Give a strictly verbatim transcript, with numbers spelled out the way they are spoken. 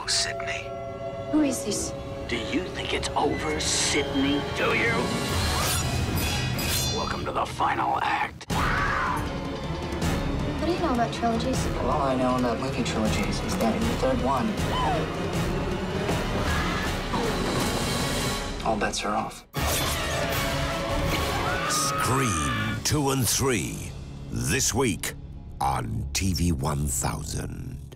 Sydney. Who is this? Do you think it's over, Sydney? Do you? Welcome to the final act. What do you know about trilogies? Well, all I know about movie trilogies is that in the third one, all bets are off. Scream two and three, this week on T V one thousand.